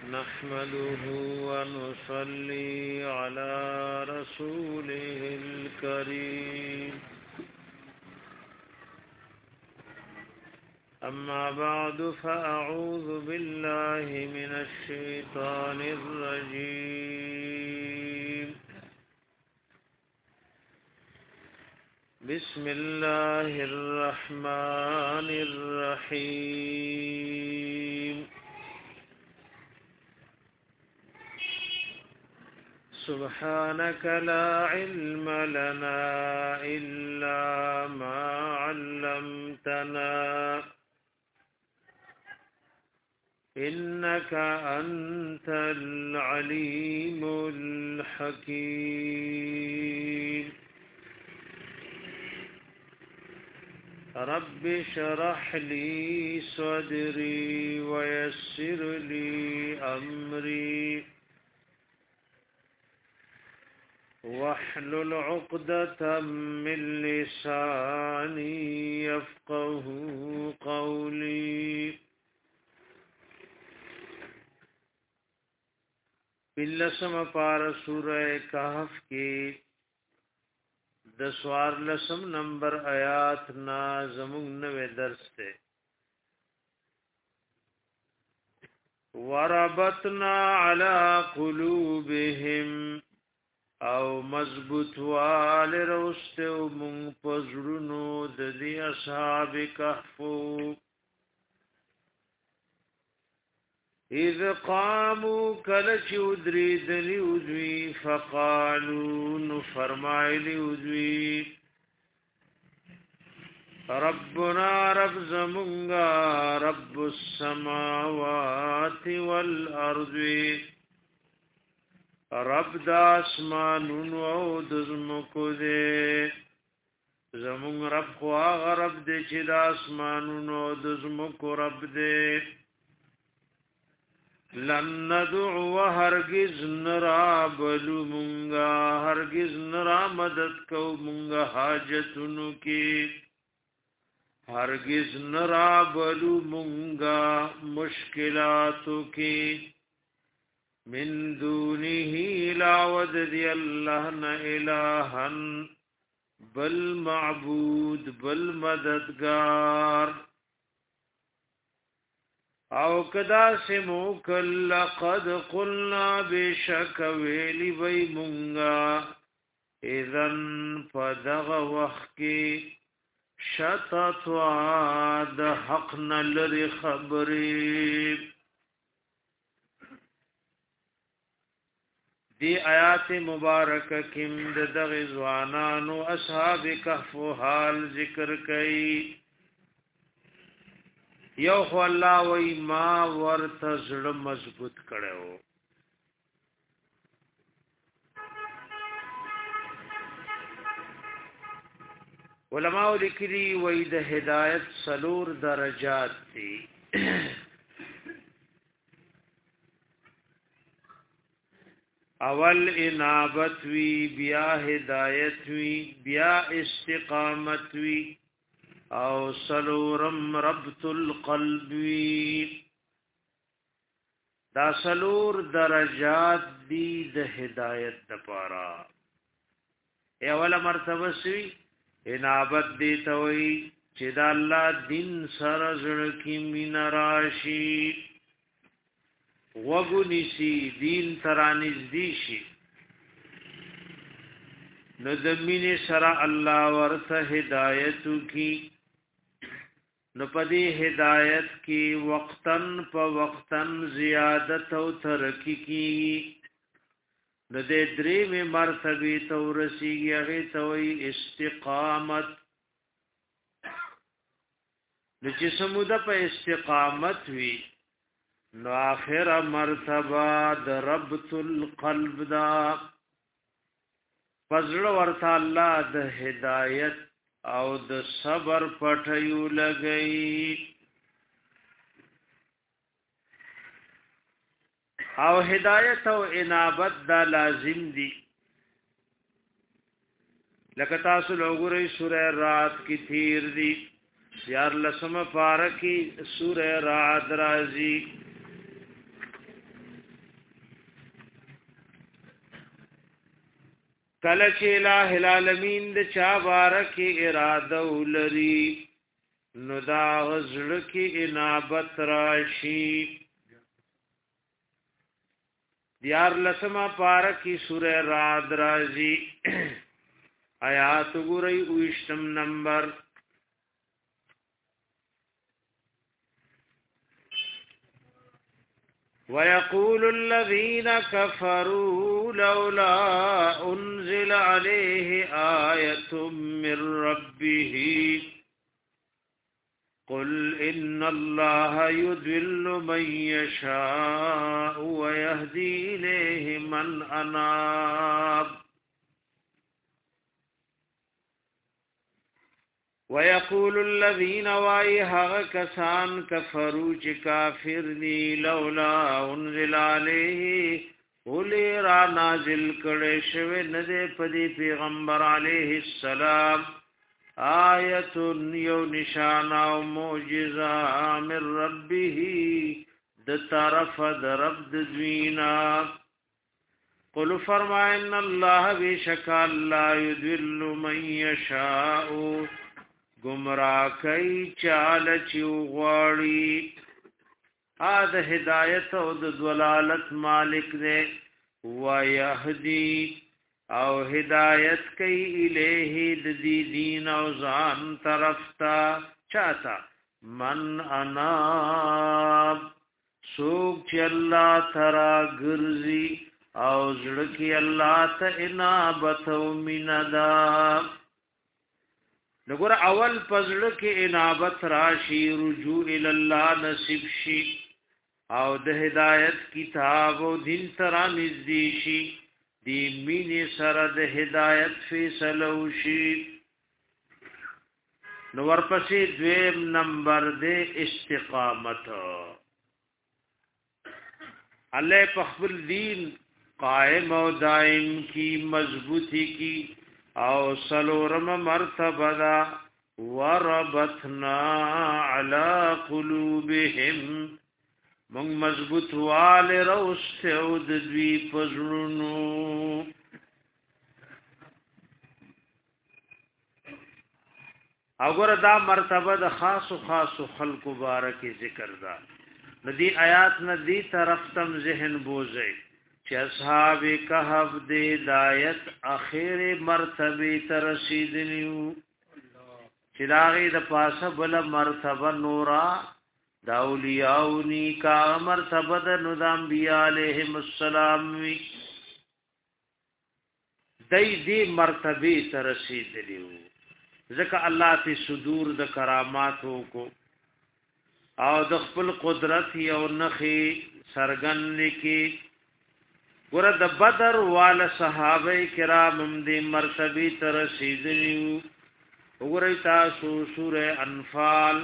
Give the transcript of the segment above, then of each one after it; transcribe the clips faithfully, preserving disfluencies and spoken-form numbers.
نحمده ونصلي على رسوله الكريم أما بعد فأعوذ بالله من الشيطان الرجيم بسم الله الرحمن الرحيم سبحانك لا علم لنا إلا ما علمتنا إنك أنت العليم الحكيم رب شرح لي صدري ويسر لي أمري واحلل عقدة من لساني يفقه قولي بلسم پار سورہ کہف کی دسوار لسم نمبر آیات نا زمون نوے درس تے وربطنا على قلوبهم او مضبوط وال روست او من پزړونو د دې اصحاب کهف اذ قاموا کلچ ادری دلی ادوی فقالوا نفرمایلی ادوی ربنا رب زمونگا رب السماوات والارض رب د اسمانونو او د زمکو دې زمون رب خو هغه رب دې چې د اسمانونو او د زمکو رب دې لن ندعو هرگز نرا بلو مونگا هرگز نرا مدد کو مونگا حاجتونو کی هرگز نرا بلو مونگا مشکلاتو کی من دونه لا وددی اللہ نا الہن بل معبود بل مددگار او کدا سمو کل قد قلنا بشک ویلی وی مونگا اذن فدغ وخی شتت وعاد حقنا لری خبری دی آیات مبارکه کم د دغه ځوانانو اصحاب کهف حال ذکر کړي یو خو الله وای ما ورته زړه مضبوط کړو علماء لیکلي وای د هدایت سلور درجات دي اول انابت وی بیا ہدایت وی بیا استقامت وی او سلورم ربط القلب وی دا سلور درجات دی د هدایت دپارا اول مرتبه سی انابت دی توي چې دا الله دین سره زړه کې مين راشي وګونیسی دین ترانیز دیشی نو دمین سرا اللہ ورث ہدایتو کی نو پدی ہدایت کی وقتن پا وقتن زیادت و ترکی کی نو دے دریم مرتبی تورسی گی توی استقامت نو جسمو دا پا استقامت وی نو آخر مرتبہ د ربط القلب دا فضل ورطا اللہ د ہدایت او د صبر پټیو لگئی او ہدایت او انابت دا لازم دی لکه تاسو لوګورئ سورہ رات کی تیر دی یار لسم پارکی سورہ رات رازی کله چې الٰه العالمین د چا بارک اراده ولري نو دا غزړه کې انابت راشي. دیار لسما پارکی سورہ رعد رازی آیات گوری اوشتم نمبر. وَيَقُولُ الَّذِينَ كَفَرُوا لَوْلَا أُنزِلَ عَلَيْهِ آيَةٌ مِّن رَّبِّهِ قُلْ إِنَّ اللَّهَ يُضِلُّ مَن يَشَاءُ وَيَهْدِي إِلَيْهِ مَنْ أَنَابَ. وَيَقُولُ الَّذِينَ وَايْهَغَ كَسَانْ كَفَرُوا چِ کافر دی لولا انزل علیه اولی را نازل کڑے شوے ندے پدی پیغمبر علیہ السلام آیت یو نشانہ و موجزہ من ربه د طرف د رب دوینا. قل فرمائن اللہ بیشک اللہ یدل من یشاء گمراہ کئی چال چیو غواړي. آد ہدایت او د دلالت مالک دے ویہدی او ہدایت کئی الیہ دی دین او زان طرف تا چاہتا من اناب سوک چی اللہ ترا گرزی او زڑکی اللہ تا انابت و منداب. نگور اول پزړه کې انابت راشي رجوع ال الله نصیب شي او د هدایت کتاب او دین ترا نږدې شي دی مینې سره د هدایت فیصله وشي. نو ورپسې دویم نمبر د استقامت. الله په خپل دین قائم او دائم کی مضبوطی کی او سلورم مرتبه دا وربطنا علی قلوبهم من مضبوط وال روست او د دوی پزړونو. اگر دا مرتبه د خاص خاص خلق مبارک ذکر دا ندی آیات ندی طرف تم ذهن بوزي چې اصحاب کهف د ہدایت اخر مرتبه ته رسیدلیو چې داغه د پاسه بل مرتبه نورا د اولیاء نیکا مرتبه د نظام انبیاء علیهم السلام وی دای دې مرتبه ته رسیدلیو ځکه الله ته صدور د کراماتو کو او د خپل قدرت یو نخي سرګن لکی. ګور د بدر وال صحابه کرام هم دې مرتبه ته رسیدلیو. وګورئ تاسو سوره انفال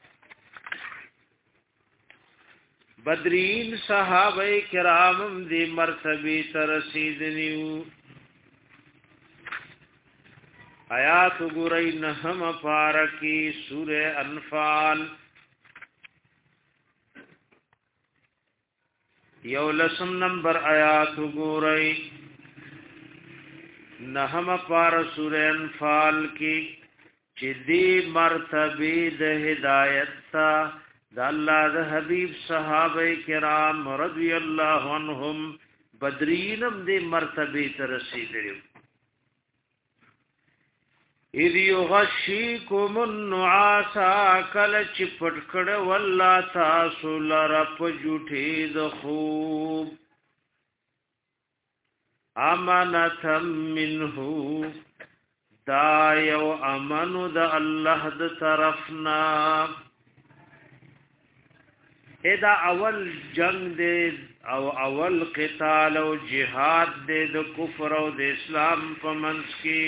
بدرین صحابه کرام هم دې مرتبه ته رسیدلیو. آیات وګورئ نهم پارکی سوره انفال یو لسم نمبر آیات گورئی نحم پار سورہ انفال کی چی دی مرتبی د ہدایت تا دا اللہ دا حبیب صحابہ کرام رضی اللہ عنہم بدرینم دی مرتبی ترسید لیو. اذ یغشیکم النعاسا کل چی پٹکڑ واللہ تاسو لرپ جوٹی دخوب امانتم منہو دا یو امنو دا اللہ دا طرفنا. ادا اول جنگ دے او اول قتال او جہاد دے دا کفر او دا اسلام پا منس کی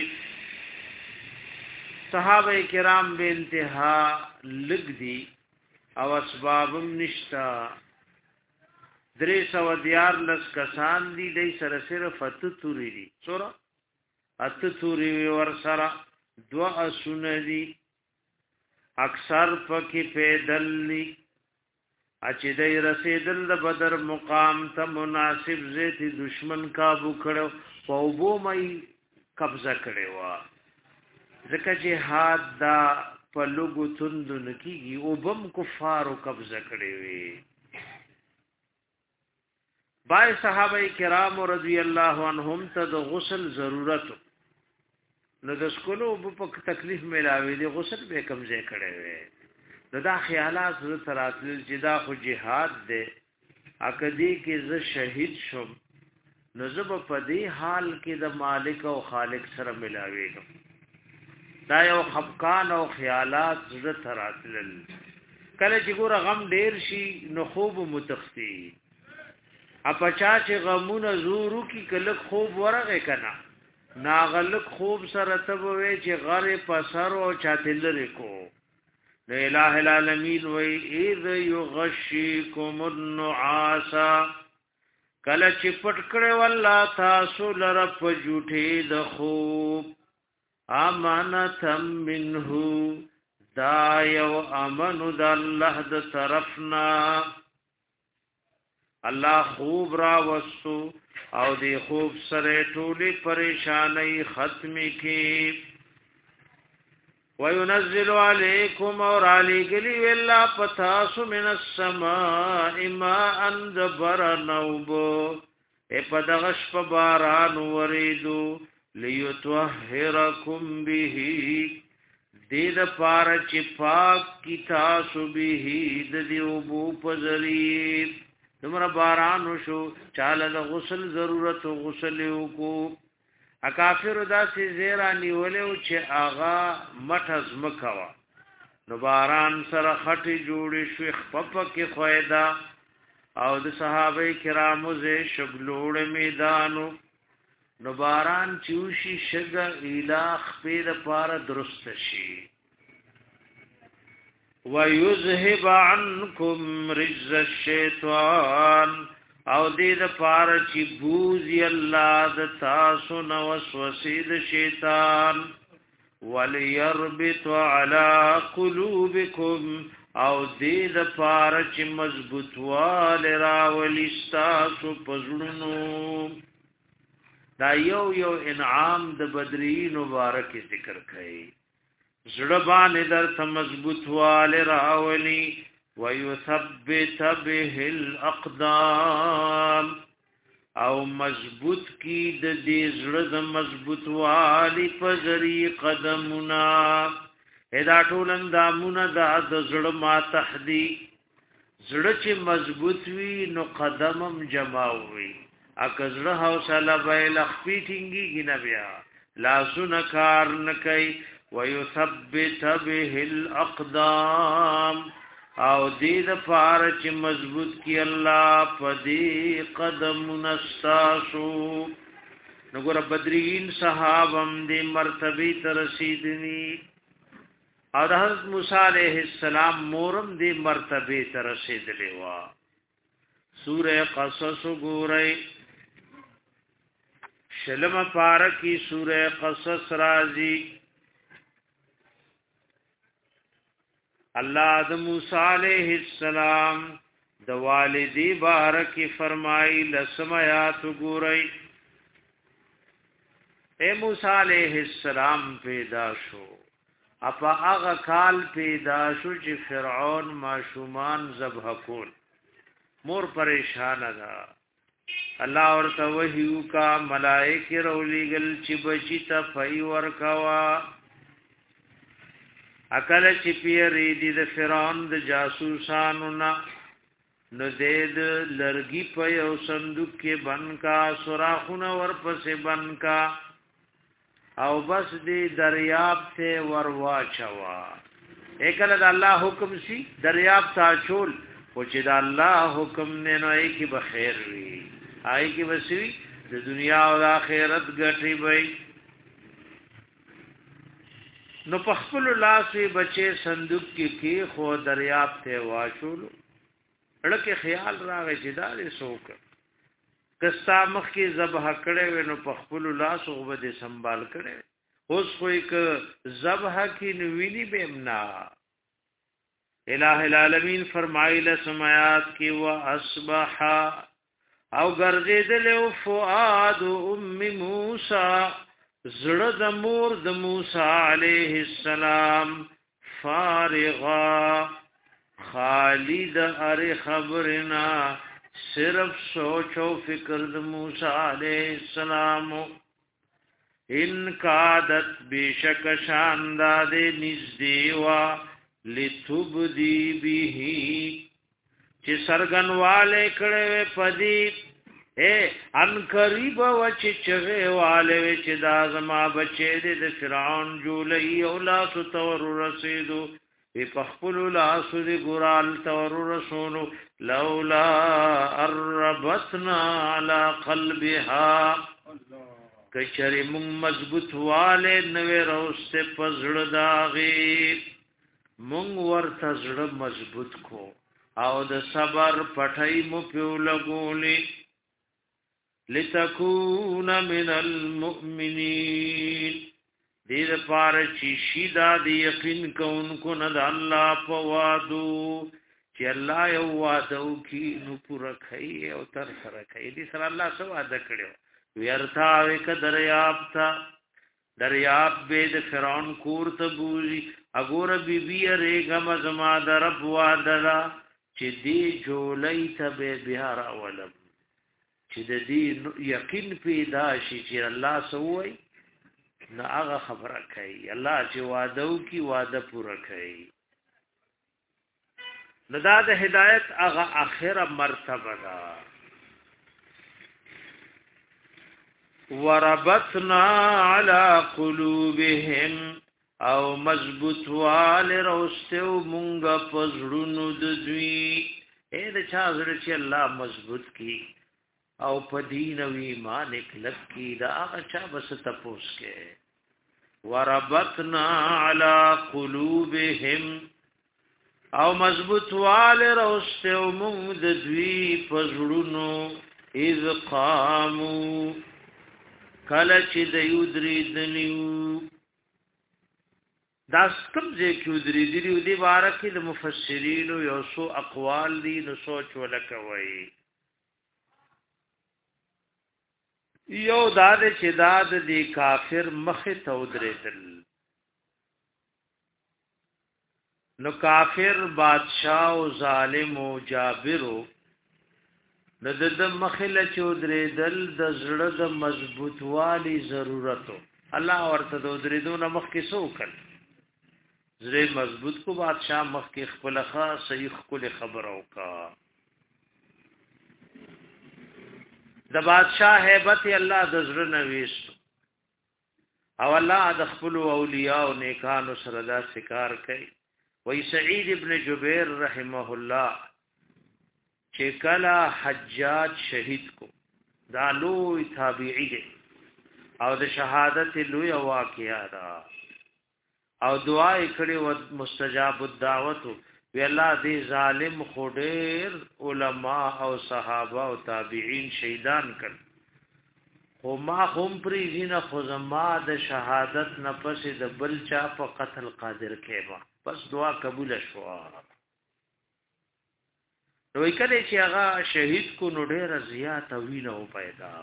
صحابہ کرام بے انتہا لگ دی او اسبابم نشتا. درې سوه دیارلس کسان دي دی سره صرف اته توري دي سوره اته توري ور سره دوا اسونه دي اکثر پکې پیدل دي اچې دی رسیدل د بدر مقام ته مناسب زیتی دشمن کابو کړو په وبو مې قبضه کړي وا ځکه جهاد دا په لوګو توند نکیږي او بم کفارو قبضه کړي وي بای صحابه کرام رضی الله عنهم ته د غسل ضرورت نو د سکولو په تکلیف ملاوي دي غسل به کمزې کړي وي نو دا خیالات زړه تراتل چې دا خو جهاد دی اکدی کې ز شهید شم نو زب په دې حال کې د مالک او خالق سره ملاويږم دا یو خفقان او خیالات زړه تراتل کله چې ګور غم ډیر شي نو خوب متخفي اپچا چې غمونه زورو کی کله خوب ورغه کنا ناغلق خوب سره تبوي چې غره پسر او چاتل ریکو نو الہ العالمین وی اذ یغشیکم النعاس کله چې پټ کړه والله تاسو لره په جوټه د خوب امانتم منه دا یو امن د الله د طرفنا الله خوب را وستو او دی خوب سره ټولي پریشانی ختم کی وينزل عليكم اور علی گلی ولا پتاس من السماء ما اندبر نوبو اے پدغش په باران وریدو ليطهركم به دید پار چې پاک کی تاسو به د دیوبو پزری تمہارا باران شو چاله د غسل ضرورت غسل کو اکافر داسې زیرا نیولیو چې آغا مټز مکوا نو باران سره خټي جوړې شو خپپ کې خویدا او د صحابه کرامو زه شغلوړ میدانو نو باران چوشي شګ الہ خپل پار درست شي ويذهب عنكم رجز الشیطان او دې د پار چې بوزي الله د تاسو نو وسوسې د شیطان وليربط على قلوبكم او دې د پار چې مضبوطوال راولي تاسو پزړونو دا یو یو انعام د بدرین مبارک ذکر کړي زړبان در ته مضبوط وال راولي ويثبت به الاقدام او مضبوط کی د دې زړه د مضبوط والی په ذری قدمنا ادا ټول اندامونه د زړه ما تحدي زړه چې مضبوط وي نو قدمم جمع وي اګه زړه حوصله به لخپی ټینګي نه بیا لاسونه کار نه کوي ويثبت به الاقدام او دې د پار چې مضبوط کی الله په دې قدم نستاسو نګور بدرین صحابم دې مرتبه ته رسیدنی او د حضرت موسی علیہ السلام مورم دې مرتبه ته رسیدلی وا سوره قصص ګورئ شلم پارکی سوره قصص رازی الله د موسی علیہ السلام د والدی بارک فرمای لسمات ګورئ اے موسی علیہ السلام پیدا شو اپا هغه کال پیدا شو چې فرعون ماشومان ذبح کول مور پریشان ده الله ورته وحیو کا ملائکه رولېګل چې بچی ته فای ورکوا اکل چې پیری دي د فرعون د جاسوسانو نا نو دې د لرګي په یو صندوق کې بنکا سوراخونه ورپسې بنکا او بس دې دریاب ته ورواچوا اکل د الله حکم سي دریاب ته چول او چې د الله حکم نه نو ای کی بخیر وي آی کی وسوي د دنیا او آخرت ګټي وي نو پخپل لاسي بچي صندوق کې کې خو دریاب ته واچول لکه خیال راغی چې دا څوک کستا مخ کې ذبح کړي نو پخپل لاس وبد سنبال کړي اوس خو یک ذبح کې نویني بهمنا الہ العالمین فرمایله سمات کې وا اصبح او ګرځیدل فؤاد ام موسی زړه د مور د موسی علیه السلام فارغا خالد اره خبرنا صرف سوچ او فکر د موسی علیه السلام ان کادت بشک شانداد نزدیوا لتبدی به چې سرګنواله کړه پدی اے ان قریب و چې چغه والے چې دا زما بچی د فرعون جولای او لا تور رسیدو په خپل لاس دی ګورال تور رسول لولا اربتنا على قلبها کچری مون مضبوط والے نوې روسته پزړ داغي مون ورته زړه مضبوط کو او د صبر پټای مو پیو لګولې لتكون من المؤمنين دې لپاره چې شیدا دې یقین کوونکو نه د الله په وادو چې الله یو وادو کې نو پوره کوي او تر سره کوي دې سره الله سو وعده کړو ويرتا وک دریاب تا دریاب به د فرعون کور ته بوزي اګور بي بي رېګم زما در رب وادلا چې دې جولای ته به بهار اولم چې د دې یقین پیدا شي چې الله سووي نه هغه خبره کوي الله چې وعده کوي وعده پوره کوي نو دا د هدایت هغه اخره مرتبه ده وربطنا على قلوبهم او مضبوط وال روستو مونږه پزړونو د دوی اې د چا زړه چې الله مضبوط کی او په دین او ایمان کلک کی دا هغه چا بس تپوس کې وربطنا على قلوبهم او مضبوط وال روستو مونږ د دوی پزړونو اذ قاموا کله چې د یو درې دنیو دا کوم ځای کې درې دنیو دی بارکه د مفسرین یو سو اقوال دي نو سوچ ولکوي یو دا چې دا د کافر مخه ته ودرېدل نو کافر بادشاہ او ظالم او جابرو د د مخله چودري دل د زړه د مضبوط والی ضرورتو الله ورته د درېدو نه مخ کې سو کړ زړه مضبوط کو بادشاہ مخ کې خپل خاص صحیح خپل خبر او کا د بادشاہ hebat الله د زړه نه وېست او الله د خپل اولیاء او نیکانو سره دا ذکر کوي وای سعید ابن جبیر رحمه الله چې کلا حجاج شهید کو دا لوی تابعی دی او د شهادت لوی واقعیا دا او دعا کړي و مستجاب الدعوت وی الله دې ظالم خډیر علما او صحابه او تابعین شهیدان کړ خو ما هم پری دینه خو زما د شهادت نفس د بل چا په قتل قادر کېما بس دعا قبول شوه نو کله چې هغه شهید کو نو ډېر زیات وینه او پیدا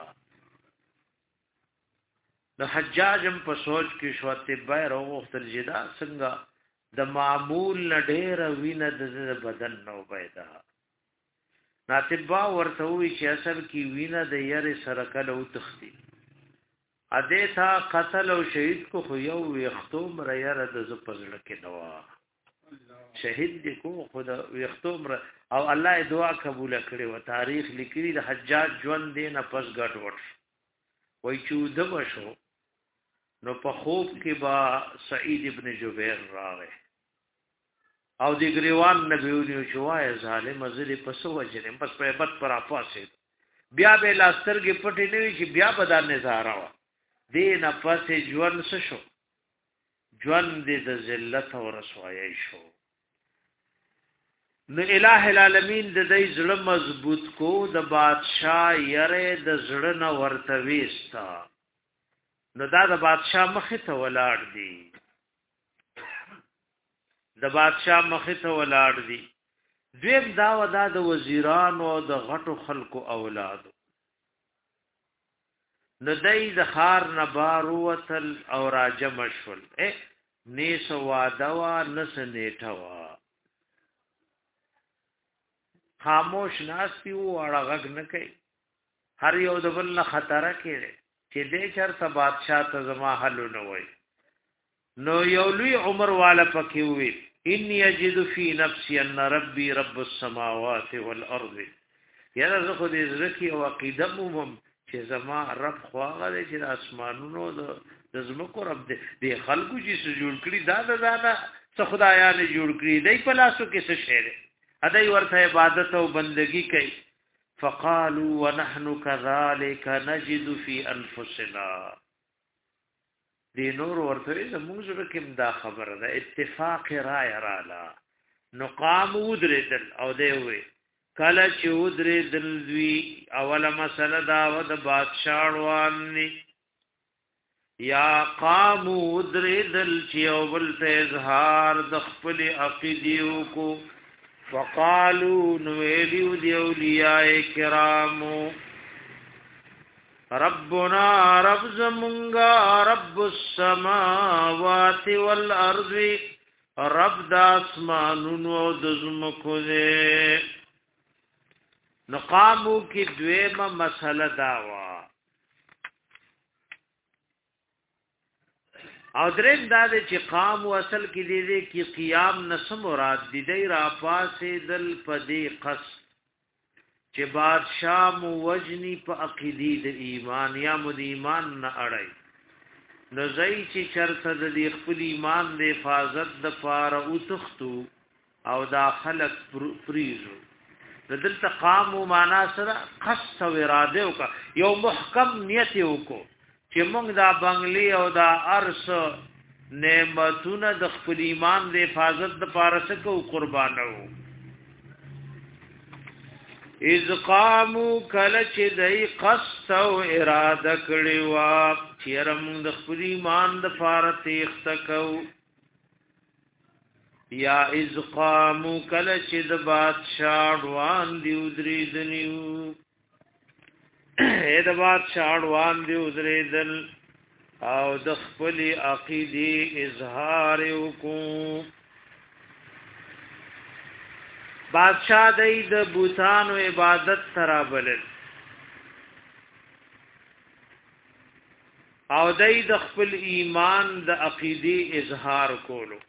د حجاجم په سوچ کې شو ته بیر او وختل جدا څنګه د معمول ډېر وینه د بدن نو پیدا ناتبا ورته وی چې اصل کې وینه د یاري سره کله او تختی اده تا قتل او شهید کو خو یو وختوم را یاره د زپزړه کې نوا شهید دی کو خدا وختوم او الله دعا قبول کړي و تاریخ لیکلي د حجاج ژوند دی نه پس غټ وټ وای چود بشو نو په خوب کې با سعید ابن جبیر راغی او دی گریوان نبیونی شوای ظالم ازلی پس وجرم پس په بد پر افاسه بیا به لاسترګې پټې نه وی چې بیا بدل نظاره وا دین پس ژوند شو ژوند دې د ذلت او رسوایی شو نو الہ العالمین د دې زړه مضبوط کو د بادشاہ یره د زړه نه ورته وېستا نو دا د بادشاہ مخ ته ولاړ دی د بادشاہ مخ ته ولاړ دی دویم دا ودا د وزیرانو او د غټو خلکو اولاد نو دای د خار نه بار وتل او راجم شول اے نیس وادوا نس نیټه وا خاموش ناستی و اړه غږ نه کوي هر یو د بل نه خطر کړي چې دې چرته بادشاہ ته زما حل نه وای نو یو لوی عمر والا پکې وي ان یجد فی نفسی ان ربی رب السماوات والارض یاره زه خو دې زرکی او عقیده مومم چې زما رب خواغه دې چې اسمانونو د زمکو رب دې د خلقو چې جوړ کړی دا دا دا څه خدایانه جوړ کړی دې په لاسو کې څه شی ادای ورته عبادت او بندگی کوي فقالوا ونحن كذلك نجد في انفسنا دی نور ورته زموږ سره کوم دا خبره ده اتفاق رائے رالا نو قام ودردل او دی وی کله چې ودردل دوی اوله مسله دا و د بادشاہ رواني یا قام ودردل چې او بل ته اظهار د خپل عقیدیو کو فقالوا نویلیو دی اولیاء کرامو ربنا رب زمونگا رب السماوات والارض رب دا اسمانون و دزمکو دے نقامو کی دویم مسئلہ داوا او درین دا دے چی قام و اصل کی دے دے کی قیام نسم مراد دی دی را پاسی دل پدی قصد چې بادشاہ مو وجنی په عقیدی د ایمان یا مو د ایمان نه اړای نو زئی چې چرته د خپل ایمان د حفاظت د پاره او تختو او دا خلق پریزو د دلته قام او معنا سره قصد او اراده وکا یو محکم نیت وکړو چې موږ دا بنگلی او دا ارس نعمتونه د خپل ایمان د حفاظت د پاره سکو قربانو اذ قامو کله چې دای قصد او اراده کړی وا چې رم د خپل ایمان د فارت اختکو یا اذ قامو کله چې د بادشاہ روان دی ودری دنیو اې د بادشاہ روان دی ودری دل او د خپل عقیده اظهار وکړو بادشاہ دای د بوتانو عبادت ترابلل او دای د خپل ایمان د عقیده اظهار کولو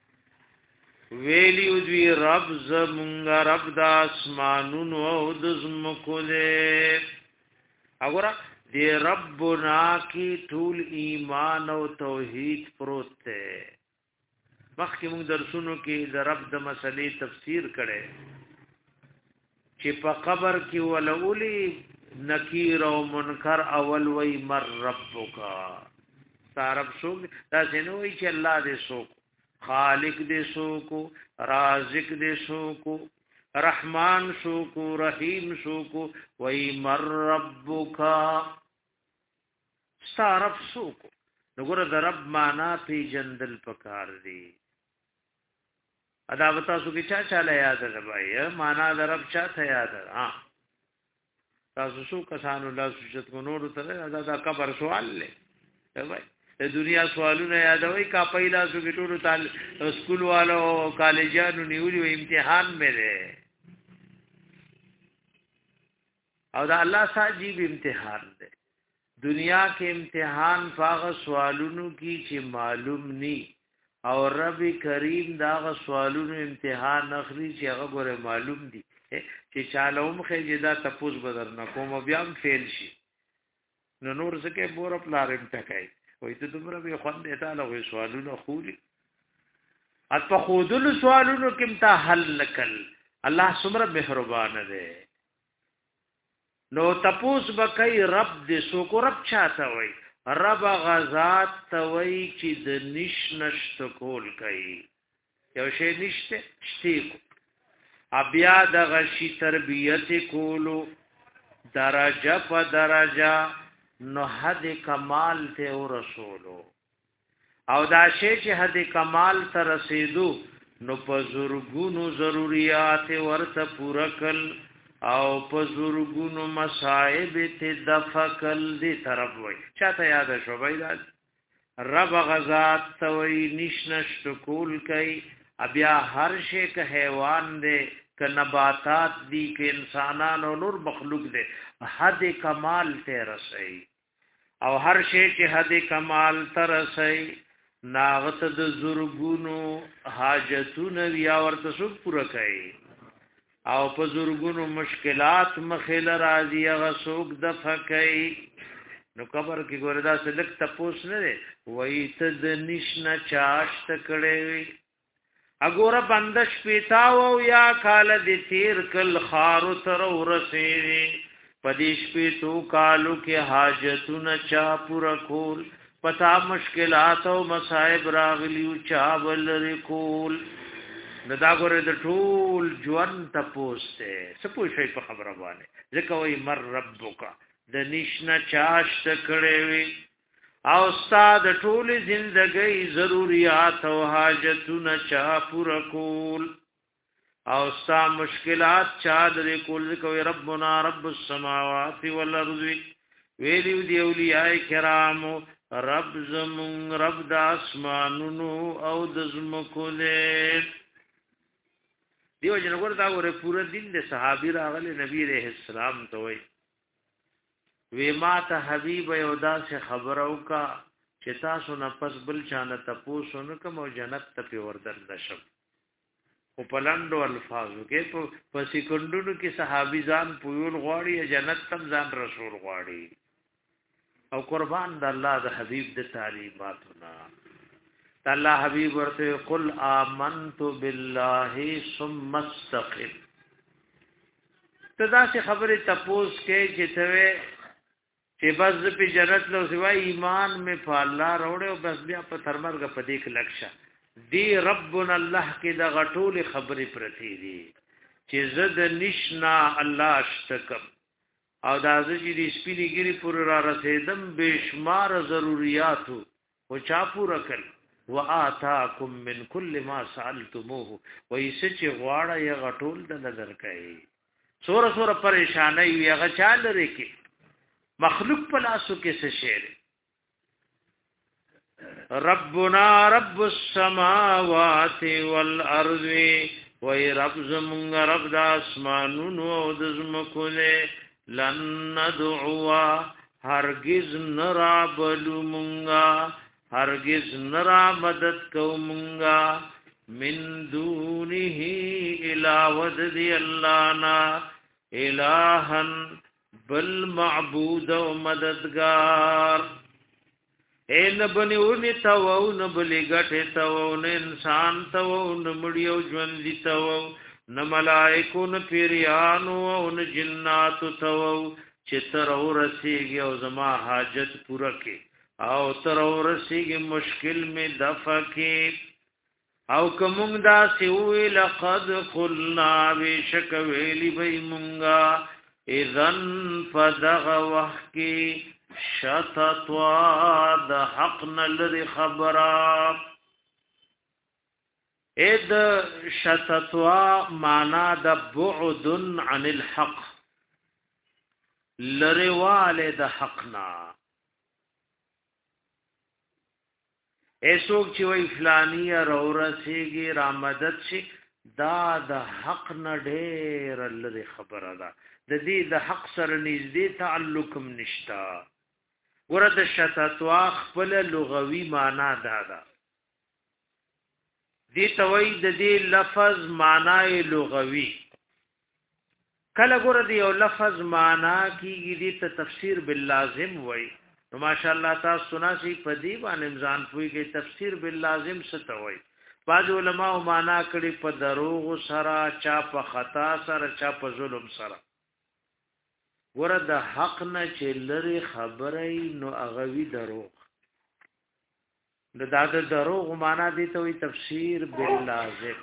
ویلی دوی رب زمونږ رب د اسمانونو او د زمکو دې وګوره دی ربنا کی ټول ایمان او توحید پروت ده مخکې موږ درسونو کې د رب د مسلې تفسیر کړي چې په قبر کې ولولی نکیر او منکر اول وی مر ربک تعرف شو دا څنګه وی چې الله دې سو خالق دې سو کو رازق دې سو کو رحمان سو کو رحیم سو کو وی مر ربک تعرف سو کو وګوره د رب معنا په جندل پکار دی ادا وتا سو کې چا چاله یاد ده بھائی معنا د رب چا ته یاد ده ها تاسو شو کسانو لا سوچت کو نور ته ادا دا قبر سوال لې بھائی د دنیا سوالونه یادوي کا پیدا سو کې ټول تعال سکول والو کالجانو نیولي امتحان مې ده او دا الله ساجيب امتحان ده دنیا کې امتحان فاغ سوالونو کی چې معلوم ني او رب کریم داغه سوالونو امتحان اخلي چې هغه ګوره معلوم دي چې چالوم خېجدا تپوس بدر نه کوم بیا هم فیل شي نو نور څه بور پلارم ټکای وای ته دومره به خوند تعالی وې سوالونه خولي ات په خودل سوالونو کې امتا حل نکل الله سمره مهربان دی نو تپوس بکای رب دې سو کو رب چاته وای رب غزات توي چې د نش نشت کول کوي یو شی نشته شتی کو بیا د غشي تربیت کولو درجه په درجه نو حد کمال ته ورسولو او دا شی چې حد کمال ته رسیدو نو په زورګونو ضرورت ورته پوره کړ او پزورګونو مصائب ته دفقل دی طرف وای چاته یاد شو بای رب غزات توي نشنش کول کوي بیا هر شی که حیوان دی که نباتات دی که انسانان او نور مخلوق دی حد کمال ته رسي او هر شی چې حد کمال ته رسي ناغت د زورګونو حاجتونه بیا ورته سو پوره کوي او په زورګونو مشکلات مخېل راځي هغه څوک د فکای نو قبر کې ګوردا سلک تپوس نه دی وای ته د نشنا چاشت کړي وي اګوره بندش پیتاو یا کال د تیر کل خارو تر ورسېږي پدیش پیتو کالو کې حاجتونه چا پورا کول پتا مشکلات او مصائب راغلیو چا ول کول ندا ګوره د ټول ژوند تپوسته سپو شي په خبره باندې ځکه وای مر ربک د نشنا چاشت کړي وي او استاد ټول زندګي ضرورت او حاجتونه چا پورا کول او ستا مشکلات چا در کول کوي ربنا رب السماوات والارض ویلیو دی اولیاء کرام رب زمون رب د اسمانونو او د زمکو دې دیو جن ګور دا ور پورا دین د صحابي راغله نبی رحم السلام ته وای وی ما ته حبیب یو داسې خبرو کا چې تاسو نه پس بل چانه تاسو نه کوم جنت ته وردن نشم او پلندو الفاظو کې په سکندونو کې صحابي ځان پویل غواړي جنت تم ځان رسول غواړي او قربان د الله د حبیب د تعلیماتنا الله حبیب ورته قل آمنت بالله ثم استقم تدا سے خبره تپوس کې چې ته چې بس په جنت لو سوای ایمان میں په الله روړې او بس بیا په ترمرګه په دې کې لکشه دی ربنا الله کې د غټول خبرې پرتی دي چې زد نشنا الله اشتکم او دا چې دې سپینی ګری پر را رسیدم بشمار ضرورتو او چا پورا کړ واتاکم من کل ما سالتموه وایسه چې غواړه یې غټول د نظر کوي سوره سوره پریشانای وي هغه چال لري کې مخلوق پلاسو کې څه شعر ربنا رب السماوات والارض وای رب زمونږ رب د اسمانونو او د زمکو لن ندعوا هرگز نرا بلو مونږه هرگز نرا مدد کو مونږه من دونه الا ود دی الله نا الہن بل معبود و مددگار اے نبنیونی تاو نبلی گٹی تاو ن انسان تاو نمڑیو جوندی تاو نملائکو نپیریانو و نجناتو تاو چه ترو رسیگی او زما حاجت پورا کی او ترو رسیگی مشکل میں دفع کی او کمونگ دا سیوی لقد قلنا بیشک ویلی بی مونگا اذن فدغ وحکی شتطوا د حق نلری خبرا اید شتطوا معنا د بعد عن الحق لریواله د حقنا ایسوک چې وی فلانی رو رسیږي را مدد شي دا د حق نه ډېر لری خبره ده د دې د حق سره نږدې تعلق نشتا ورته شتاتوا خپل لغوي معنا دا ده دې توي د دې لفظ معنی لغوي کله ګور دی یو لفظ معنا کیږي دې ته تفسیر باللازم وای نو ماشاءالله تاسو سنا سي په دې باندې ځان پوي کې تفسیر باللازم څه ته وای بعض علماء معنا کړي په دروغ سره چا په خطا سره چا په ظلم سره ورته د حق نه چې لري خبرې نو اغوي دروغ د دا د دروغ معنا دي ته وي تفسیر باللازم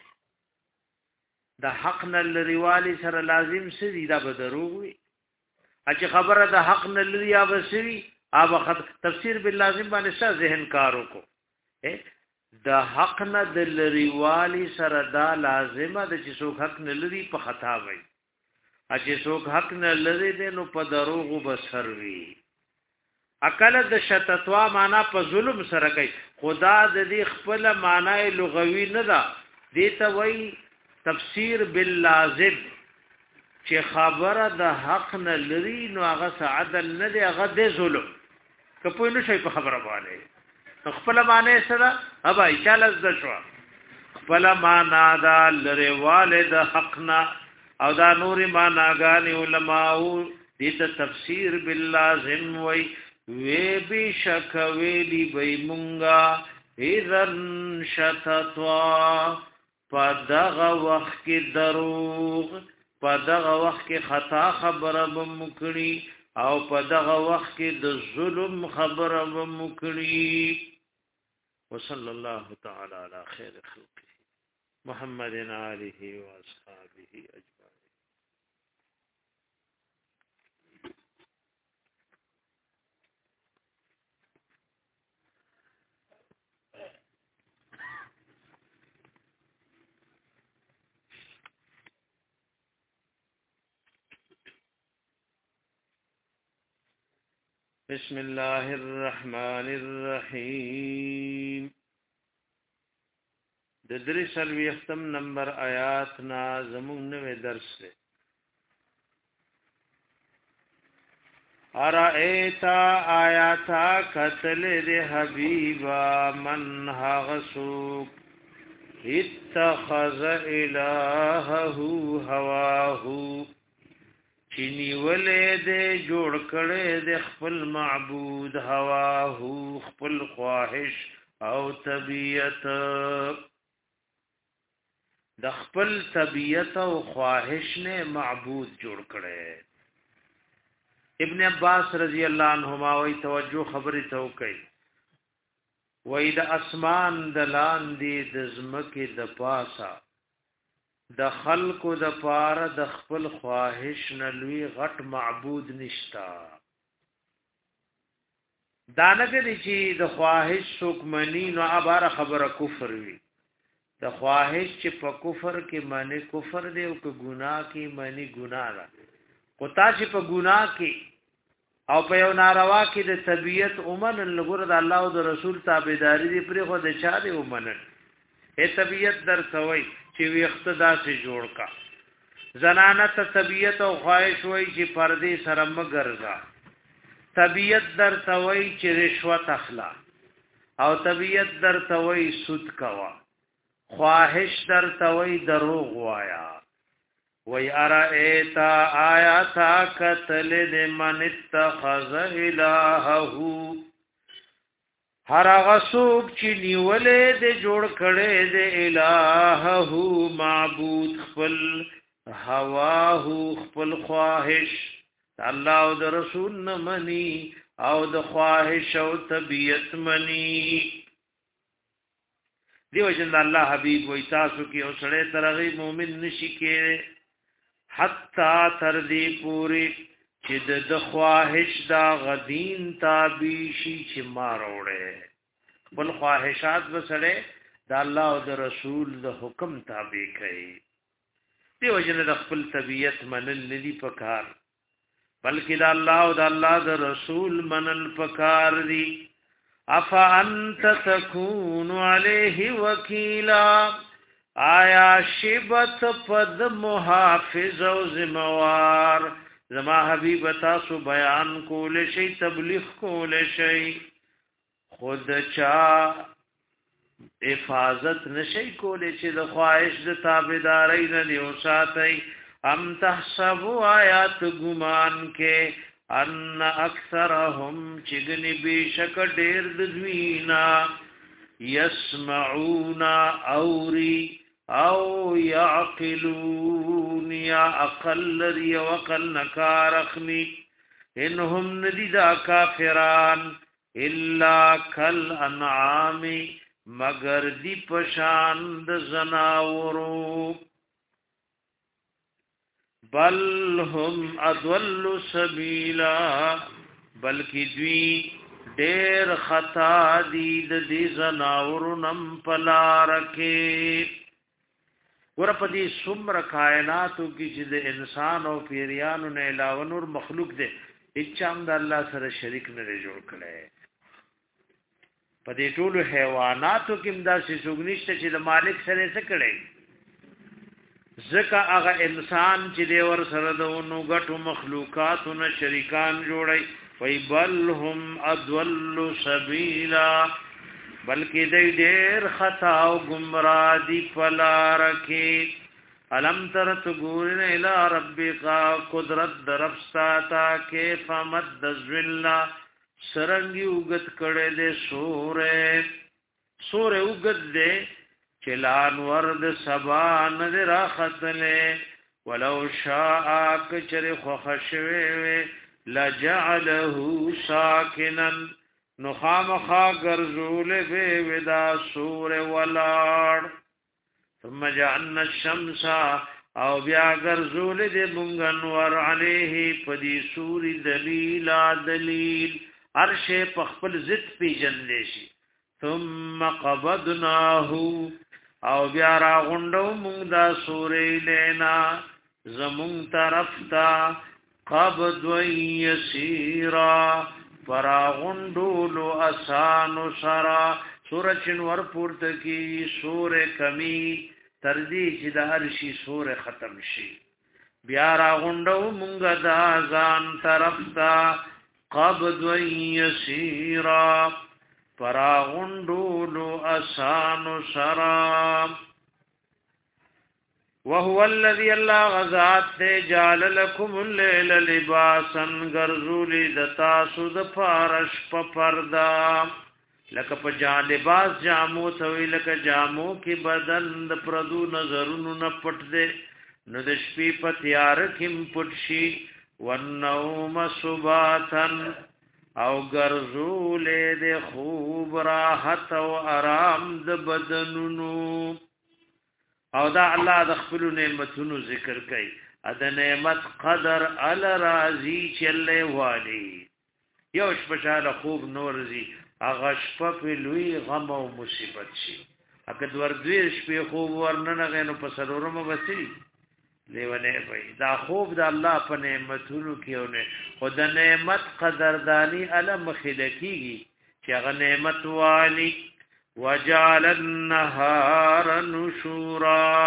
د حق نه لري والی سره لازم سړي دا به دروغ وي چې خبره د حق نه لري یا بسوي اوبه تفسیر باللازم باندې څه ذهن کارو کو د حق نه د لري والی سره دا لازمه د چې څوک حق نه لري په خطا وي چې څوک حق نه لري دي نو په دروغ بسر وي عقل د شتتوا معنا په ظلم سره کوي خدا د دې خپل معنی لغوي نه ده دې ته وایي تفسیر باللازم چې خبره د حق نه لري نو هغه عدل نه دی هغه د ظلم کپوی نشي په خبره باندې خپل معنی سره ابا ایچاله د شو خپل معنی دا لري والد حقنا او دا نور معناګان علماء دې ته تفسیر باللازم وایي وی بی شک ویلی بی منگا اذن شتتوا پا دغ وقت کی دروغ پا دغ وقت کی خطا خبر بمکڑی او پا دغ وقت کی د ظلم خبر بمکڑی وصل اللہ تعالی علی خیر خلقه محمد آلہ و اصحابہ اجمعین. بسم الله الرحمن الرحیم. د درې څلوېښتم نمبر آیات نا زموږ نوې درس دی. ارائیتا آیاتا قتل دی حبیبا من هغسوک اتخذ الہہو ہواہو چینی ولې دې جوړ کړې د خپل معبود هوا هو خپل خواهش او طبیعت د خپل طبیعت او خواهش نه معبود جوړ کړي. ابن عباس رضی الله عنهما وی توجه خبره تو کوي وی د اسمان د لاندې د زمکه د پاسا د خلقو د پاره د خپل خواهش نه لوی غټ معبود نشتا. دانګری چې د خواهش څوک منی نو اباره خبره کفر وی. د خواهش چې په کفر کې معنی کفر دی او په ګناه کې معنی ګناه ده. کوتا چې په ګناه کې او په یو ناروا کې د طبیعت اومن لګور د الله او د رسول تابعداري دی پرې خو د چا دی اومنن ای طبیعت در سوي چې وی اقتدا سے جوړ کا زنانه ته طبیعت او خواهش وای چې پردې سره مګرځا طبیعت در توي چې رشوت اخلا او طبیعت در توي سود کوا خواهش در توي دروغ وایا وی ارائیتا آیاتا قتل دی من اتخذ الہہو هر غسوک چی نیولے دے جوڑ کڑے دے الہہو معبود خپل هواهو خپل خواهش اللہ او د رسول نمانی او د خواهش او طبیعت منی. دیو جن اللہ حبیب وی تاسو کی او سڑے ترغی مومن نشی کے حتی تردی پوری چې د خواهش دا غدین تابیشی چې ماروړې بل خواهشات وسړې د الله او د رسول د حکم تابع کړي. دی وجنه د خپل طبیعت منل ندی پکار بلکې د الله او د الله د رسول منل پکار دی. افا انت تکون علیه وکیلا آیا شبت پد محافظ او ذمہوار زما حبیب تاسو بیان کول شي تبلیغ کول شي خود چا حفاظت نشي کولای چې د خواهش د تابعداري نه نیو ساتي. ام تحسبوا آیات ګمان کې ان اکثرهم چګنی بشک ډیر د دوینا يسمعون اوری او یعقلون یا اقل ری وقل نکار اخلی انهم ندیدا کافران الا کل انعام مگر دی پشان د زناورو بل هم اضل سبیلا بلکی دوی ډیر خطا دی د دې زناورو نم پلا رکه ور په دې څومره کائناتو کې چې د انسان او پیریانو نه علاوه نور مخلوق دی هیڅ هم د الله سره شریک نه جوړ کړي په دې ټول حیواناتو کې هم داسې څوک نشته چې د مالک سره څه کړي ځکه هغه انسان چې دی ور سره د نو غټو مخلوقاتو نه شریکان جوړي وای بل هم اضل سبیلا بلکې دې ډېر خطا او گمراه دي فلار کې الم تر تغورن الى ربک قدرت درفستا تا کې فمد ذللا سرنګي وګت کړه دې سورې سورې وګت دې چلان ورد سبا نظر خطلې ولو شاء کچر خخشوي لجعله ساکنا نخامخا گرزول بے ودا سور ولار ثم جعلنا الشمس او بیا گرزول دے منگنور علیه پدی سوری دلیلا دلیل عرش پخپل زد پی جندشی ثم قبضناه او بیا را غندو منگ دا سوری لینا زمون طرفتا قبض و یسیرا فراغندولو اسانو سرا سورچن ورپورت کی سور کمی تردی چې د هر شي سور ختم شي بیا راغندو مونږ د ځان طرف تا قبض و یسیرا فراغندولو اسانو سرا وهو الذي الله غزات جعل لكم الليل لباسا غرزول دتا سود فارش پردا لکه په جان لباس جامو ثوی لکه جامو کې بدن د پردو نظرونو نه پټ دے نو د شپې په تیار کې پټ شي والنوم سباتن او غرزول د خوب راحت او آرام د بدنونو او دا الله د خپل نعمتونو ذکر کوي ا د نعمت قدر ال راضی چله والی یو شپشاله خوب نور زی اغه شپ په لوی غم او مصیبت شي اګه ور دوی شپې خوب ورننه غنو په سرورم وسی لیونه وای دا خوب د الله په نعمتونو کېونه خو د نعمت قدردانی ال مخلکیږي چې هغه نعمت والی وجعل النهار نشورا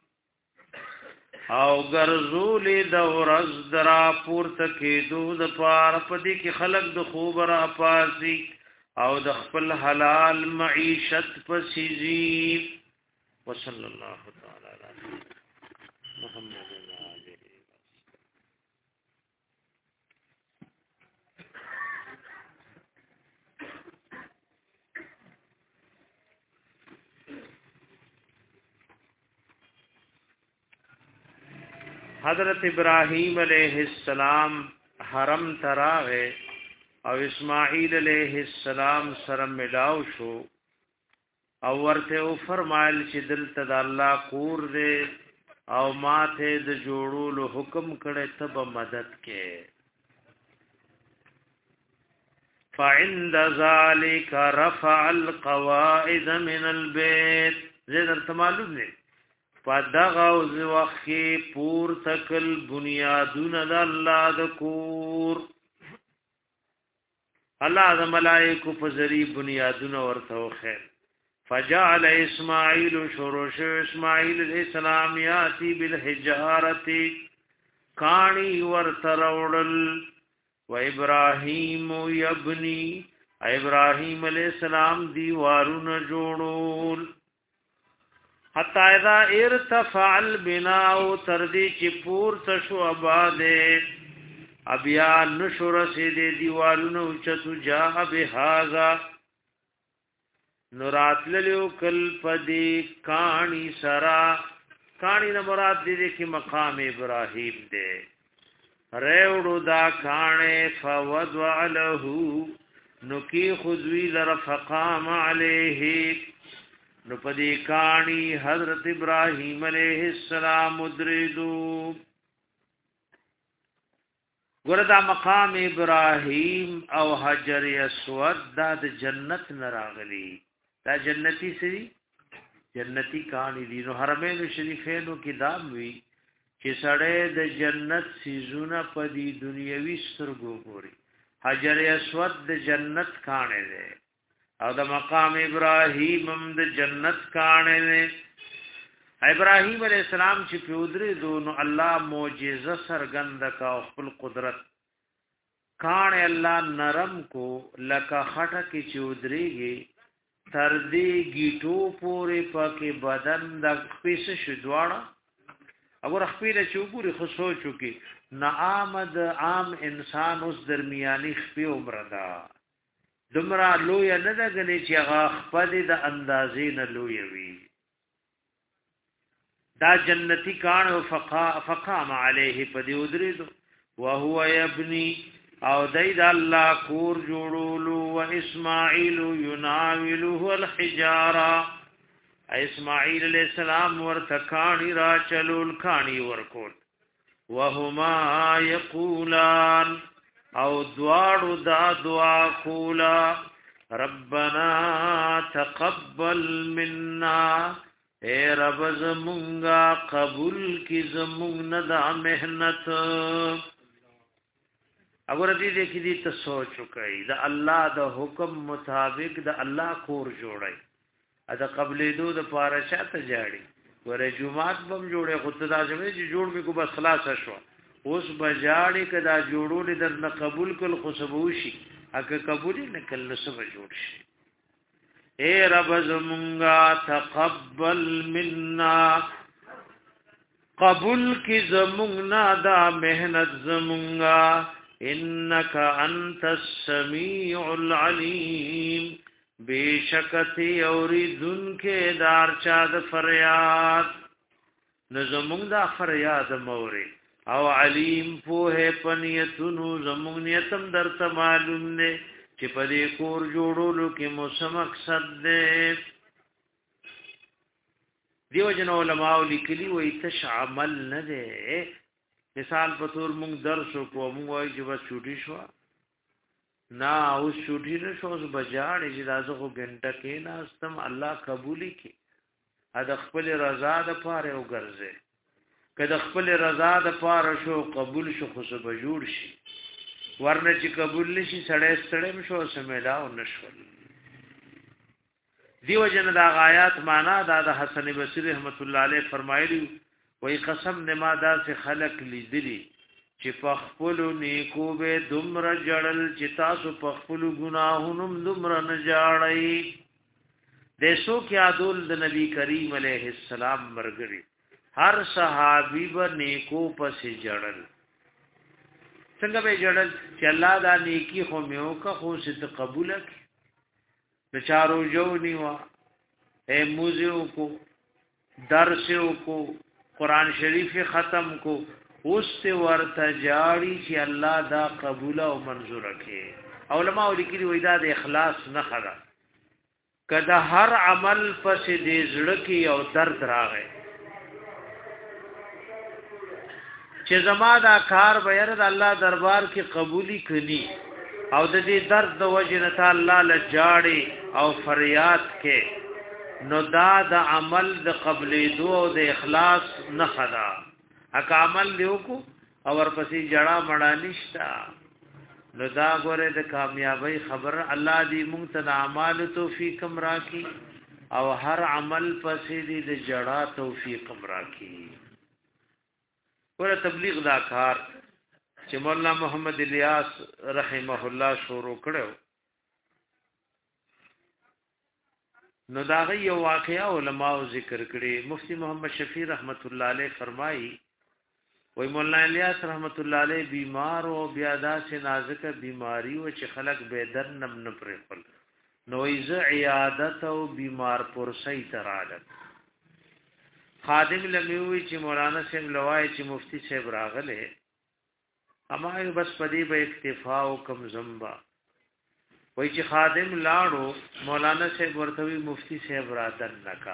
او غرزول د ورځ درا پورته کېدو د پار پدې کې خلق د خوب را پاسي او د خپل حلال معیشت پسیزي وصلی الله تعالی علی محمد حضرت ابراہیم علیہ السلام حرم تراغه او اسماعیل علیہ السلام سره ملاو شو او ورته او فرمایل چې دلته د الله کور دې او ماته د جوړولو حکم کړي تب مدد کې فعند ذلك رفع القواعد من البيت زید معلوم نه فدغه او وخی پور تکل بنیادون د الله د کور الله د ملائکه په ذری بنیادون ورته خیر فجعل اسماعیل شروش اسماعیل علیہ السلام یاتی بالحجارت کانی ورترودل و ابراهیم یبنی ابراهیم علیہ السلام دیوارون جوړول حتا اذا ارتفع البناء تردی چی پور تشو آباده ابیا نشور سید دیوالونو چتو جاء بهذا نورات للیو کل پدی کانی سرا کانی نه مراد دې کې مقام ابراهیم دې ریوړو دا کانه فوضع له نکی خذوی لرفقام علیه نو پدی کانی حضرت ابراہیم علیہ السلام مدردو گردا مقام ابراہیم او حجر اسود دا د جنت نراغلی دا جنتی سری جنتی کانی دي نو حرمین شریفینو کې دام وی چې سړی د جنت سيزونه په دې دنیوي سترګو ګوري حجر اسود د جنت کانه ده او د مقام ابراهیم هم د جنت کانه ده ابراهیم علیہ السلام چې پیودري دونو الله معجزه سرګند کا خپل قدرت کانه الله نرم کو لکه خټه کې چودريږي تر دې گیټو پورې پکې بدن د خپېس شدواړه اور خپل چوبوري خو سوچو کې نعامد عام انسان اوس درمیاني خپې عمر دا دمرا لوی نه دغني چې هغه خپل د اندازې نه لوی وي دا جنتی کان فقا فقام عليه پدې ودرید وهو يبني او دید الله کور جوړولو و اسماعیل يناوله الحجاره اسماعیل علیہ السلام ورته کانی را چلول کانی ورکول وهما یقولان او دوارو دا دعا کولا ربنا تقبل منا اے رب زمونگا قبول کی زمونگ دا محنت اگر دی دیکھی دی تا سوچو کئی دا اللہ دا حکم مطابق دا اللہ کور جوڑائی ادا قبل دو د پاره چاته جاړي ور جمعات بم جوړه خدای زمې چې جوړ می کو بس خلاص شو اوس بجاړي کدا جوړول در نه قبول کول خو سبوشي اګه قبول نه کل نو سب جوړ شي اے رب زمونږه تقبل منا قبول کی زمونږه دا مهنت زمونږه انک انت السمیع العلیم بیشکتی اوریدن کې دار چا د فریاد نظمون دا فریاد موری او علیم پوه پنیتونو زمون نیتم درته معلوم نه چې په دې کور جوړولو کې موسم مقصد ده دیو جن علماء لیکلی وای تش عمل نه ده مثال په تور مونږ درس کو مونږ وای چې بس چوټی شو نا اوس چوټی نه شو اوس بجاړ چې دازو کو ګنټه کې نه استم الله قبولی کی ا د خپل رضا د پاره وګرځي کله خپل رضا د پاره شو قبول شو خو به جوړ شي ورنه چې قبول نشي سړی ستړی شو سمېدا او نشول دیو جن دا آیات معنا دا د حسن بصری رحمت الله علیه فرمایلی وای قسم نه ما دا سے خلق لیدلی چې پخپلو نیکو به دمر جړل چې تاسو پخپلو ګناهونو دمر نه جاړی دیسو کې عادل د نبی کریم علیه السلام مرګري هر صحابي به نیکو پسې جړل څنګه به جړل چې الله دا نیکی خو میو کا خو ست قبول کړي د چارو جو نیوا اے موزیو کو درسو کو قران شریف ختم کو اوس ته ورته جاړي چې الله دا قبول او منظور کړي علماء لیکلي وای دا د اخلاص نه خلا کدا هر عمل پس دې زړه کې او درد راغی چې زما دا کار به ير د الله دربار کې قبولي کړي او د دې درد د وجه نه الله له جاړي او فریاد کې نو دا د عمل د قبلې دو او د اخلاص نه خلا اک عمل دیو کو اور پسې جڑا مړا نشتا نو دا غره د کامیابی خبر الله دې مونږ ته د اعمال توفیق هم راکړي او هر عمل پسې دې د جڑا توفیق هم راکړي ور تبلیغ دا کار چې مولانا محمد الیاس رحمه الله شروع کړو نو دا یو واقعا علماء ذکر کړي مفتی محمد شفیع رحمت الله علیه فرمایي وای مولانا الیاس رحمت الله علیه بیمار او بیا داسې نازکه بیماری او چې خلق به در نم نه پرخل نو ایز عیادت او بیمار پرسی تراله خادم لمیوي چې مولانا سیم لوای چې مفتی صاحب راغله اما بس پدی به اکتفا او کم زمبا وای چې خادم لاړو مولانا صاحب ورته مفتی صاحب را دن نکا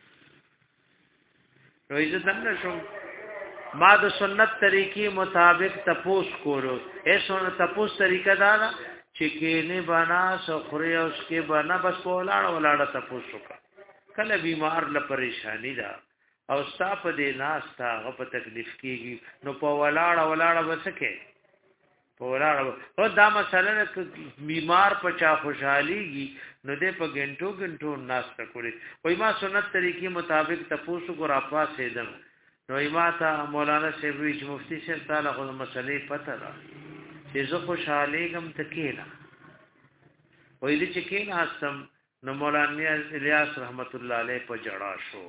نو ایز دن شو ما د سنت طریقې مطابق تپوس کولو اے سنت تپوس طریقه دا چې کې نه بنا سخري او اس کې بنا بس ولاړ ولاړ تپوس وکړه کله بیمار له پریشانی دا او ستا په دې ناس تا غ په تکلیف کیږي نو په ولاړه ولاړه وسکه په ولاړه او دا مسله بیمار په چا خوشحاليږي نو دې په غنټو غنټو ناس تکوري وای ما سنت طریقې مطابق تاسو کو را پاسې دم نو ما ته مولانا شیخوی چې مفتی صاحب تعالی خو مسلې پته ده چې زه خوشحالي غم تکیلا وای دې چې کین استم نو مولانا الیاس رحمت الله علیه په جړا شو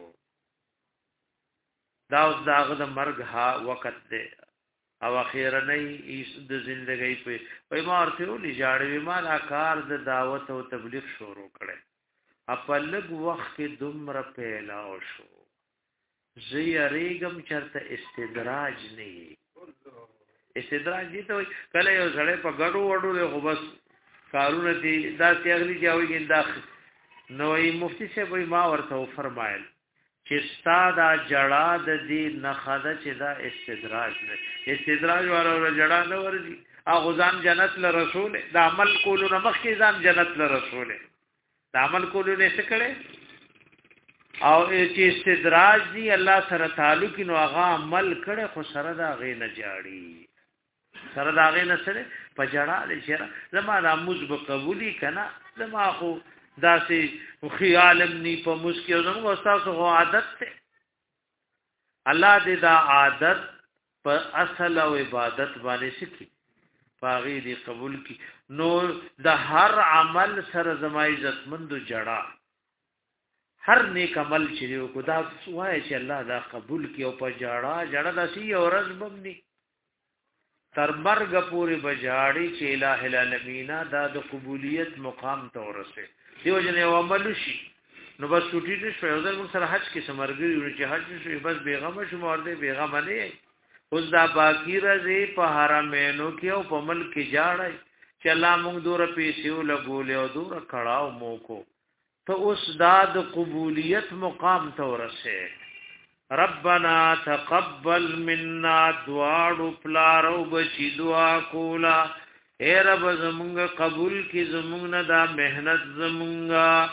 دا اوس داغه د مرګ ها وخت دی او اخیرا نه د ژوندۍ په وای ما ورته ولې جاړې ما دا کار د دعوت او تبلیغ شروع کړي خپل لږ وخت کې دومره پیلاو شو زی ریګم چرته استدراج نه استدراج دي ته کله یو ځړې په ګړو وړو له خو بس کارونه دي دا تیغلی جاوي ګندا نوې مفتی صاحب ما ورته فرمایل چې ستاده جړه د دې نخده چې دا استدراج نه استدراج واره جړه نه ورځي هغه ځان جنت له رسول د عمل کولو نه مخکې ځان جنت له رسول د عمل کولو نه څه کړي او چې استدراج دی الله سره تعلق نو هغه عمل کړي خو سره دا غي نه جاړي سره دا غي نه سره په جړه لشره زما د اموز به قبولي کنه زما خو داسې خیالم نی په مسکیو زموږ استاد خو عادت ته الله دې دا عادت په اصل او عبادت باندې سکی پاغي دې قبول کی نو د هر عمل سره زما عزت مند جړه هر نیک عمل چې یو کو دا وای چې الله دا قبول کی او په جړه جړه داسي اورز بمني تر مرګ پورې بجاړي چې الٰه العالمین دا د قبولیت مقام ته ورسه دیو جن یو عمل شي نو بس ټوټی دې شو یو ځل موږ سره حج کې سمرګي یو چې حج شو بس بیغم شو مرده بیغم نه اوس دا باقی راځي په حرمینو کې او په ملک کې جاړي چې الله موږ دور پیسې ولګول او دور کړهو مو کو ته اوس دا د قبولیت مقام ته ورسه ربنا تقبل منا دعاء پلارو بچی دعا کولا اے رب زمونږ قبول کی زمونږ نه دا مهنت زمونږ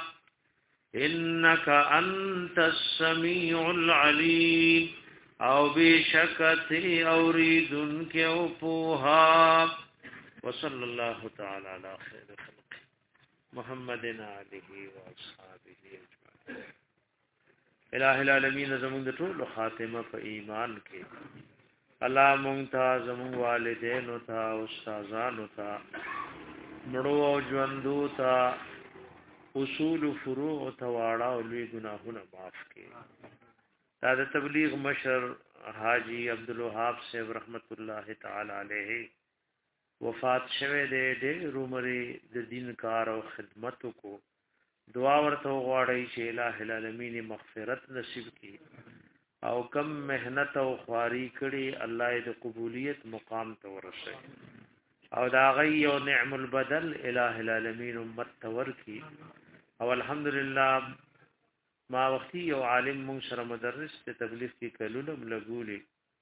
انک انت السمیع العلیم او بشکتی اوریدن کے اوپوها وصلی اللہ تعالی علی خیر خلق محمد آلہ و اصحابہ اجمعین الہ العالمین زمون د ټول خاتمه په ایمان کې الله مونږ ته زمون والدین او ته استادانو ته مړو او ژوندو ته اصول فروع او تواړه او لوی ګناهونه معاف کړي دا د تبلیغ مشر حاجی عبدالوهاب صاحب رحمت الله تعالی علیه وفات شوه دې ډېر عمر د دین کار او خدمت کو دعا ورته غواړي چې الٰه العالمین مغفرت نصیب کړي او کم مهنت او خواري کړي الله دې قبولیت مقام ته ورسوي او دا غي او نعم البدل الٰه العالمین امت تور کی او الحمدلله ما وختي یو عالم مون سره مدرس ته تبلیغ کې کلولم لګولې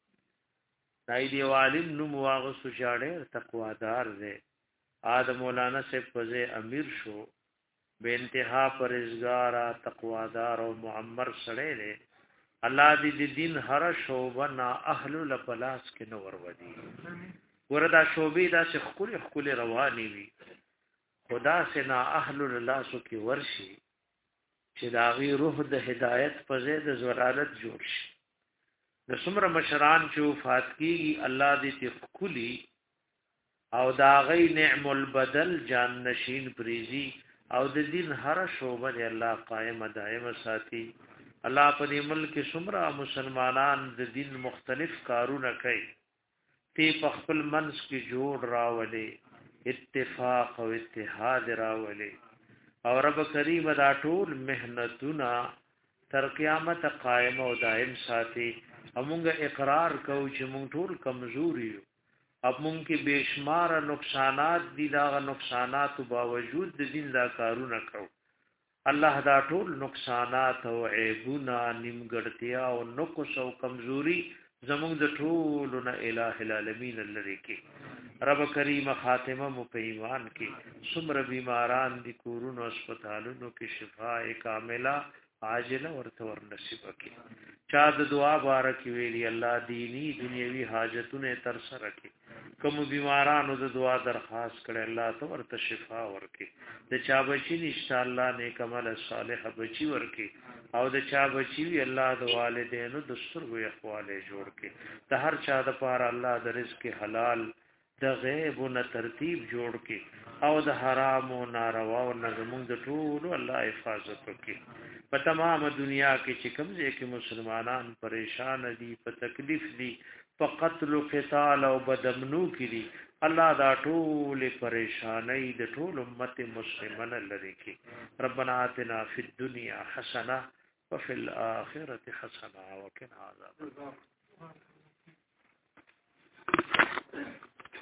دای دی عالم نو مواغس شاړه تقوادار دی ادم مولانا سے پزے امیر شو بے انتہا پرهیزګار تقوادار او معمر سره دی الله دې دین هر شوبه نا اهل الپلاس کې نو ور ودی وردا شوبې دا چې خپل خپل رواني وي خدا سے نا اهل اللاس کې ورشي چې دا غي روح د هدایت په زید زرالت جوړ شي د څومره مشران چې وفات کیږي الله دې تخکلی او دا غي نعم البدل جان نشین پریزي او د دین هر شوبه دی الله قائم دائم ساتي الله په دې ملک څومره مسلمانان د دین مختلف کارونه کوي تی په خپل منځ کې جوړ راولي اتفاق او اتحاد راولي او رب کریم دا ټول مهنتونه تر قیامت قائم او دائم ساتي همغه اقرار کوو چې مونږ ټول کمزوري یو اب مونږ کې بشمار نقصانات دي دا نقصانات باوجود د دین دا کارونه کوو الله دا ټول نقصانات او عیبونه نیمګړتیا او نقص او کمزوري زمونږ د ټول نه الٰه العالمین لری کې رب کریم خاتمه مو په ایمان کې څومره بیماران دي کورونو هسپتالونو کې شفاء کامله عاجله ورته ور نصیب کړي چا د دعا بارک ویلی الله دینی دنیوي حاجتونه تر سره کړي کوم بیمارانو د دعا درخواست کړي الله ته ورته شفا ورکړي د چا بچی نشته الله نیک عمل صالح بچی ورکړي او د چا بچی وی الله د والدینو د سترګو احواله جوړ کړي د هر چا د پاره الله د رزق حلال د غیب او ترتیب جوړ کې او د حرام او ناروا او زمونږ د ټول الله حفاظت وکړي په تمام دنیا کې چې کوم ځای کې مسلمانان پریشان دي په تکلیف دي په قتل او قتال او بدمنو کې دي الله دا ټول پریشانای د ټول امت مسلمانه لري کې ربنا آتنا فی الدنیا حسنه وفي الاخره حسنه وقنا عذاب النار